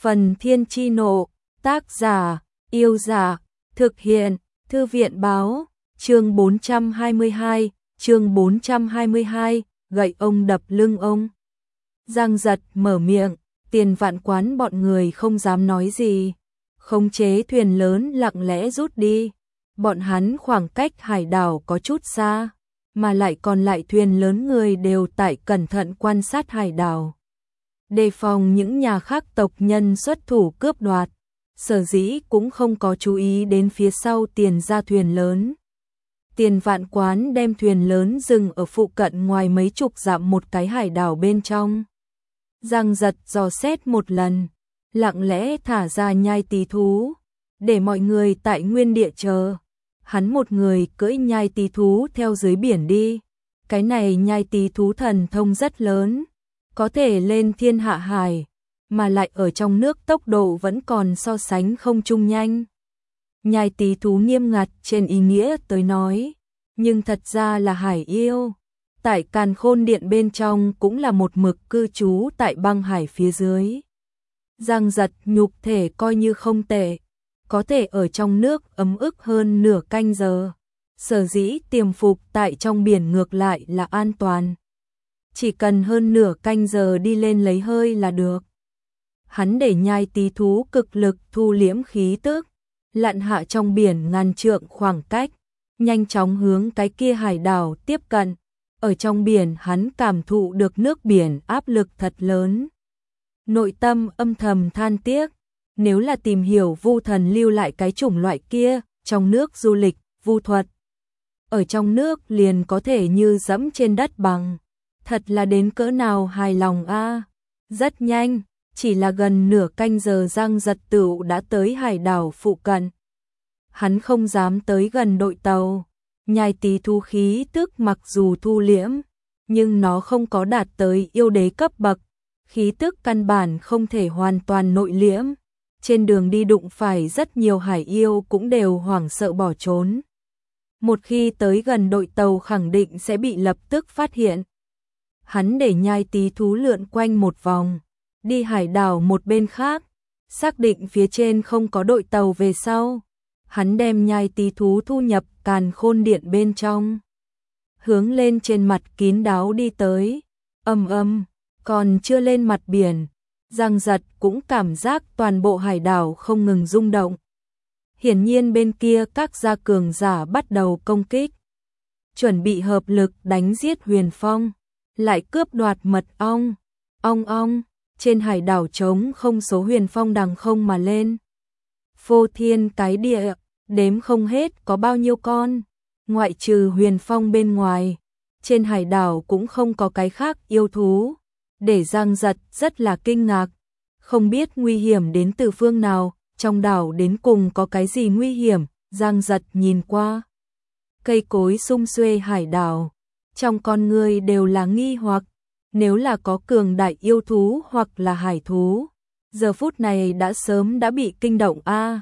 Phần Thiên Chi Nộ, tác giả, Yêu Giả, thực hiện, Thư viện Báo, chương 422, gậy ông đập lưng ông. Giang Giật mở miệng, Tiền Vạn Quán bọn người không dám nói gì. Khống chế thuyền lớn lặng lẽ rút đi. Bọn hắn khoảng cách hải đảo có chút xa, mà lại còn lại thuyền lớn người đều tại cẩn thận quan sát hải đảo, đề phòng những nhà khác tộc nhân xuất thủ cướp đoạt. Sở dĩ cũng không có chú ý đến phía sau Tiền gia thuyền lớn. Tiền Vạn Quán đem thuyền lớn dừng ở phụ cận ngoài mấy chục dặm một cái hải đảo bên trong. Giang Giật dò xét một lần, lặng lẽ thả ra nhai tí thú, để mọi người tại nguyên địa chờ. Hắn một người cưỡi nhai tí thú theo dưới biển đi. Cái này nhai tí thú thần thông rất lớn, có thể lên thiên hạ hải, mà lại ở trong nước tốc độ vẫn còn so sánh không trung nhanh. Nhai tí thú nghiêm ngặt trên ý nghĩa tới nói, nhưng thật ra là hải yêu. Tại Càn Khôn Điện bên trong cũng là một mực cư trú tại băng hải phía dưới. Giang Giật nhục thể coi như không tệ, có thể ở trong nước ấm ức hơn nửa canh giờ. Sở dĩ tiềm phục tại trong biển ngược lại là an toàn. Chỉ cần hơn nửa canh giờ đi lên lấy hơi là được. Hắn để nhai tí thú cực lực thu liễm khí tức, lặn hạ trong biển ngàn trượng khoảng cách, nhanh chóng hướng cái kia hải đảo tiếp cận. Ở trong biển hắn cảm thụ được nước biển áp lực thật lớn. Nội tâm âm thầm than tiếc, nếu là tìm hiểu vu thần lưu lại cái chủng loại kia, trong nước du lịch, vu thuật. Ở trong nước liền có thể như dẫm trên đất bằng. Thật là đến cỡ nào hài lòng a. Rất nhanh, chỉ là gần nửa canh giờ Giang Giật tựu đã tới hải đảo phụ cận. Hắn không dám tới gần đội tàu. Nhai tí thú khí tức mặc dù thu liễm, nhưng nó không có đạt tới yêu đế cấp bậc. Khí tức căn bản không thể hoàn toàn nội liễm. Trên đường đi đụng phải rất nhiều hải yêu cũng đều hoảng sợ bỏ trốn. Một khi tới gần đội tàu khẳng định sẽ bị lập tức phát hiện. Hắn để nhai tí thú lượn quanh một vòng, đi hải đảo một bên khác, xác định phía trên không có đội tàu về sau. Hắn đem nhai tí thú thu nhập Càn Khôn Điện bên trong. Hướng lên trên mặt kín đáo đi tới. Còn chưa lên mặt biển, Giang Giật cũng cảm giác toàn bộ hải đảo không ngừng rung động. Hiển nhiên bên kia các gia cường giả bắt đầu công kích, chuẩn bị hợp lực đánh giết Huyền Phong, lại cướp đoạt mật ong. Ong, trên hải đảo trống không số Huyền Phong đằng không mà lên. Phô thiên cái địa, đếm không hết có bao nhiêu con. Ngoại trừ Huyền Phong bên ngoài, trên hải đảo cũng không có cái khác yêu thú. Để Giang Giật rất là kinh ngạc, không biết nguy hiểm đến từ phương nào, trong đảo đến cùng có cái gì nguy hiểm. Giang Giật nhìn qua cây cối sum xuê hải đảo, trong con người đều là nghi hoặc. Nếu là có cường đại yêu thú hoặc là hải thú, giờ phút này đã sớm đã bị kinh động a.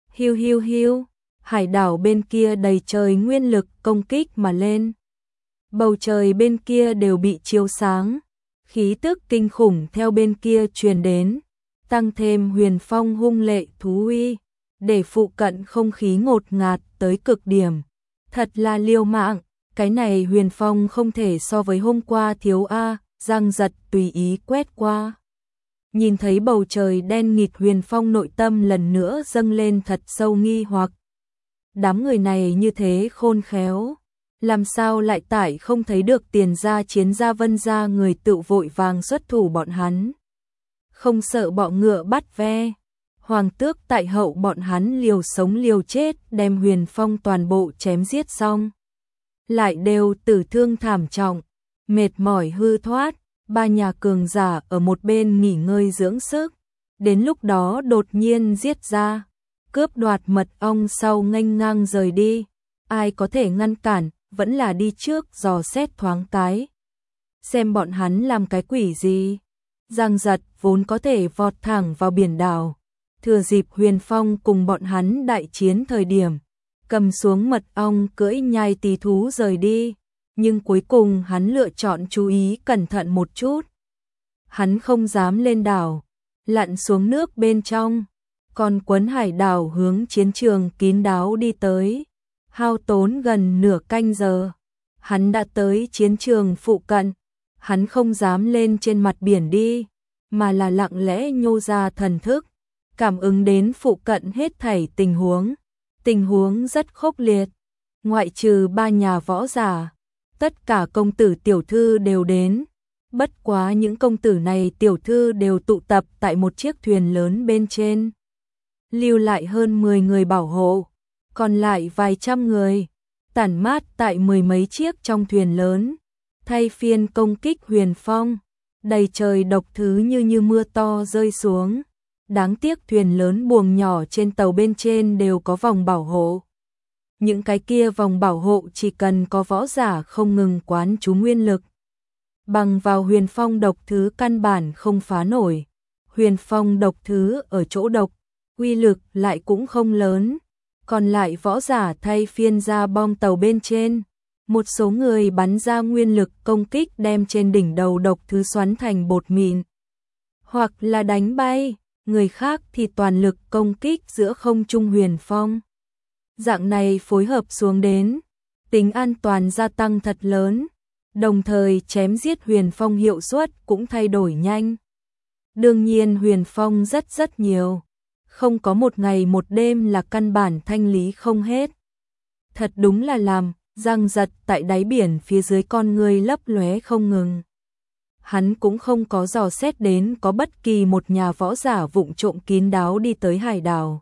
Hiu, hải đảo bên kia đầy trời nguyên lực công kích mà lên. Bầu trời bên kia đều bị chiếu sáng, khí tức kinh khủng theo bên kia truyền đến, tăng thêm Huyền Phong hung lệ thú uy, để phụ cận không khí ngột ngạt tới cực điểm. Thật là liều mạng, cái này Huyền Phong không thể so với hôm qua thiếu a. Giang Giật tùy ý quét qua, nhìn thấy bầu trời đen nghịt, Huyền Phong nội tâm lần nữa dâng lên thật sâu nghi hoặc. Đám người này như thế khôn khéo, làm sao lại tại không thấy được Tiền gia Chiến gia Vân gia người tự vội vàng xuất thủ bọn hắn. Không sợ bọ ngựa bắt ve, hoàng tước tại hậu bọn hắn liều sống liều chết đem Huyền Phong toàn bộ chém giết xong. Lại đều tử thương thảm trọng, mệt mỏi hư thoát, ba nhà cường giả ở một bên nghỉ ngơi dưỡng sức. Đến lúc đó đột nhiên giết ra, cướp đoạt mật ong sau nghênh ngang rời đi. Ai có thể ngăn cản, vẫn là đi trước dò xét thoáng cái, xem bọn hắn làm cái quỷ gì. Giang Giật vốn có thể vọt thẳng vào biển đảo, thừa dịp Huyền Phong cùng bọn hắn đại chiến thời điểm, cầm xuống mật ong cưỡi nhai tí thú rời đi. Nhưng cuối cùng hắn lựa chọn chú ý cẩn thận một chút. Hắn không dám lên đảo, lặn xuống nước bên trong, còn Quấn Hải Đảo hướng chiến trường kín đáo đi tới, hao tốn gần nửa canh giờ. Hắn đã tới chiến trường phụ cận, hắn không dám lên trên mặt biển đi, mà là lặng lẽ nhô ra thần thức, cảm ứng đến phụ cận hết thảy tình huống rất khốc liệt, ngoại trừ 3 nhà võ giả, tất cả công tử tiểu thư đều đến, bất quá những công tử này tiểu thư đều tụ tập tại một chiếc thuyền lớn bên trên, lưu lại hơn 10 người bảo hộ, còn lại vài trăm người tản mát tại 10 mấy chiếc trong thuyền lớn, thay phiên công kích Huyền Phong, đầy trời độc thứ như mưa to rơi xuống. Đáng tiếc thuyền lớn buồng nhỏ trên tàu bên trên đều có vòng bảo hộ. Những cái kia vòng bảo hộ chỉ cần có võ giả không ngừng quán chú nguyên lực, bằng vào Huyền Phong độc thứ căn bản không phá nổi. Huyền Phong độc thứ ở chỗ độc, uy lực lại cũng không lớn, còn lại võ giả thay phiên ra bom tàu bên trên. Một số người bắn ra nguyên lực công kích đem trên đỉnh đầu độc thứ xoắn thành bột mịn, hoặc là đánh bay, người khác thì toàn lực công kích giữa không trung Huyền Phong. Dạng này phối hợp xuống đến, tính an toàn gia tăng thật lớn, đồng thời chém giết Huyền Phong hiệu suất cũng thay đổi nhanh. Đương nhiên Huyền Phong rất nhiều, không có một ngày một đêm là căn bản thanh lý không hết. Thật đúng là làm giăng giật tại đáy biển phía dưới con người lấp lóe không ngừng. Hắn cũng không có dò xét đến có bất kỳ một nhà võ giả vụng trộm kín đáo đi tới hải đảo.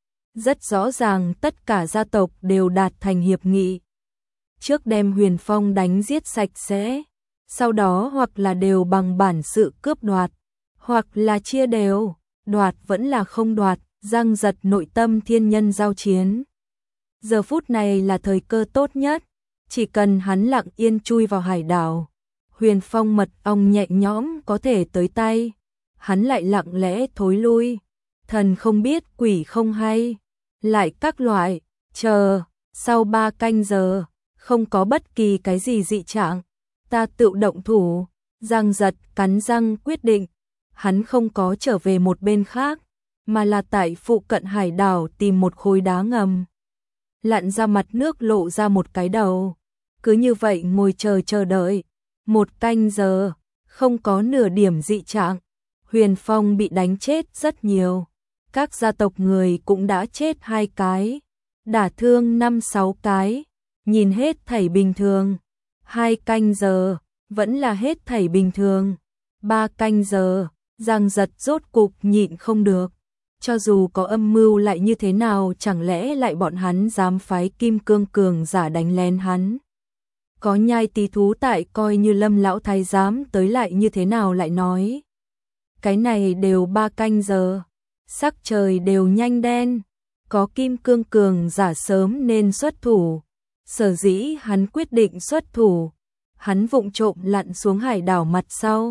Rất rõ ràng tất cả gia tộc đều đạt thành hiệp nghị. Trước đem Huyền Phong đánh giết sạch sẽ, sau đó hoặc là đều bằng bản sự cướp đoạt, hoặc là chia đều, đoạt vẫn là không đoạt, giăng giật nội tâm thiên nhân giao chiến. Giờ phút này là thời cơ tốt nhất, chỉ cần hắn lặng yên chui vào hải đảo, Huyền Phong mật ong nhẹ nhõm có thể tới tay, hắn lại lặng lẽ thối lui, thần không biết quỷ không hay, lại các loại, chờ, sau 3 canh giờ, không có bất kỳ cái gì dị trạng, ta tự động thủ, giang giật cắn răng quyết định, hắn không có trở về một bên khác, mà là tại phụ cận hải đảo tìm một khối đá ngầm, lặn ra mặt nước lộ ra một cái đầu, cứ như vậy ngồi chờ đợi. 1 canh giờ, không có nửa điểm dị trạng, Huyền Phong bị đánh chết rất nhiều, các gia tộc người cũng đã chết 2 cái, đả thương 5-6 cái, nhìn hết thảy bình thường. 2 canh giờ, vẫn là hết thảy bình thường. 3 canh giờ, giang giật rốt cục nhịn không được, cho dù có âm mưu lại như thế nào, chẳng lẽ lại bọn hắn dám phái kim cương cường giả đánh lén hắn. Có nhai tí thú tại, coi như Lâm lão thái giám tới lại như thế nào lại nói. Cái này đều 3 canh giờ, sắc trời đều nhanh đen, có kim cương cường giả sớm nên xuất thủ. Sở dĩ hắn quyết định xuất thủ, hắn vụng trộm lặn xuống hải đảo mặt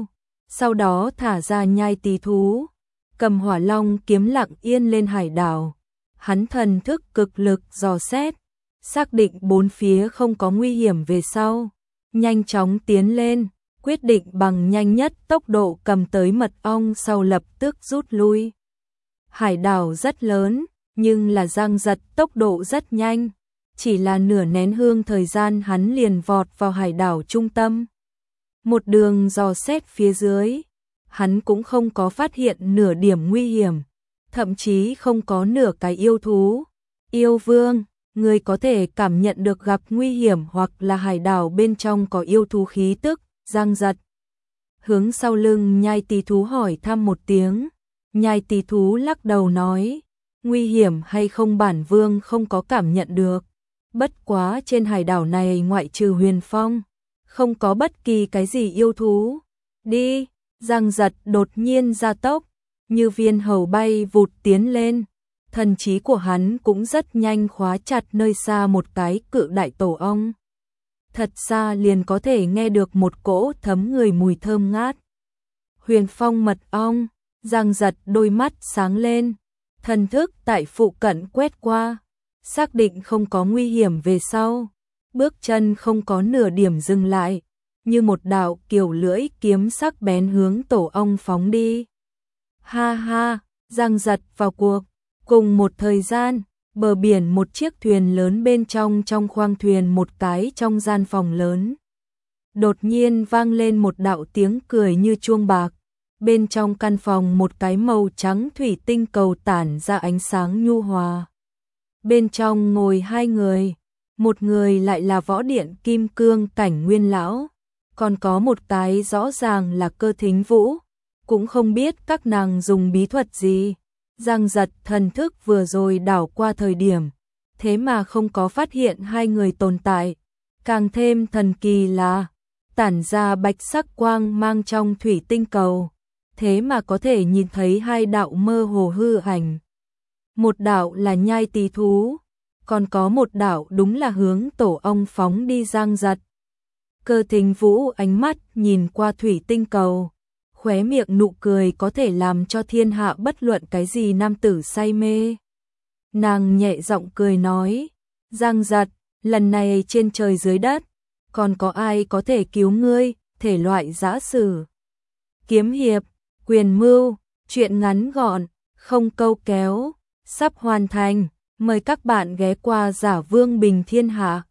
sau đó thả ra nhai tí thú, cầm hỏa long kiếm lặng yên lên hải đảo. Hắn thần thức cực lực dò xét, xác định 4 phía không có nguy hiểm về sau, nhanh chóng tiến lên, quyết định bằng nhanh nhất tốc độ cầm tới mật ong sau lập tức rút lui. Hải đảo rất lớn, nhưng là giang giật tốc độ rất nhanh, chỉ là nửa nén hương thời gian hắn liền vọt vào hải đảo trung tâm. Một đường dò xét phía dưới, hắn cũng không có phát hiện nửa điểm nguy hiểm, thậm chí không có nửa cái yêu thú. Yêu vương, người có thể cảm nhận được gặp nguy hiểm hoặc là hải đảo bên trong có yêu thú khí tức, giang giật. Hướng sau lưng nhai tí thú hỏi thăm một tiếng, nhai tí thú lắc đầu nói, nguy hiểm hay không bản vương không có cảm nhận được. Bất quá trên hải đảo này ngoại trừ Huyền Phong, không có bất kỳ cái gì yêu thú. Đi, giang giật đột nhiên ra tốc, như viên hầu bay vụt tiến lên. Thần trí của hắn cũng rất nhanh khóa chặt nơi xa một cái cự đại tổ ong. Thật xa liền có thể nghe được một cỗ thấm người mùi thơm ngát. Huyền Phong mật ong, giang giật đôi mắt sáng lên, thần thức tại phụ cận quét qua, xác định không có nguy hiểm về sau, bước chân không có nửa điểm dừng lại, như một đạo kiều lưỡi kiếm sắc bén hướng tổ ong phóng đi. Ha ha, Giang Giật vào cuộc. Cùng một thời gian, bờ biển một chiếc thuyền lớn bên trong khoang thuyền một cái trong gian phòng lớn. Đột nhiên vang lên một đạo tiếng cười như chuông bạc. Bên trong căn phòng một cái màu trắng thủy tinh cầu tản ra ánh sáng nhu hòa. Bên trong ngồi hai người, một người lại là võ điện kim cương Cảnh Nguyên lão, còn có một cái rõ ràng là Cơ Thính Vũ, cũng không biết các nàng dùng bí thuật gì. Giang Giật thần thức vừa rồi đảo qua thời điểm, thế mà không có phát hiện hai người tồn tại. Càng thêm thần kỳ là tản ra bạch sắc quang mang trong thủy tinh cầu, thế mà có thể nhìn thấy hai đạo mơ hồ hư ảnh. Một đạo là nhai tỳ thú, còn có một đạo đúng là hướng tổ ong phóng đi. Giang Giật. Cơ Thính Vũ ánh mắt nhìn qua thủy tinh cầu, khóe miệng nụ cười có thể làm cho thiên hạ bất luận cái gì nam tử say mê. Nàng nhẹ giọng cười nói, Giang Giật, lần này trên trời dưới đất, còn có ai có thể cứu ngươi? Thể loại dã sử, kiếm hiệp, quyền mưu, truyện ngắn gọn, không câu kéo, sắp hoàn thành. Mời các bạn ghé qua Giả Vương Bình Thiên Hạ.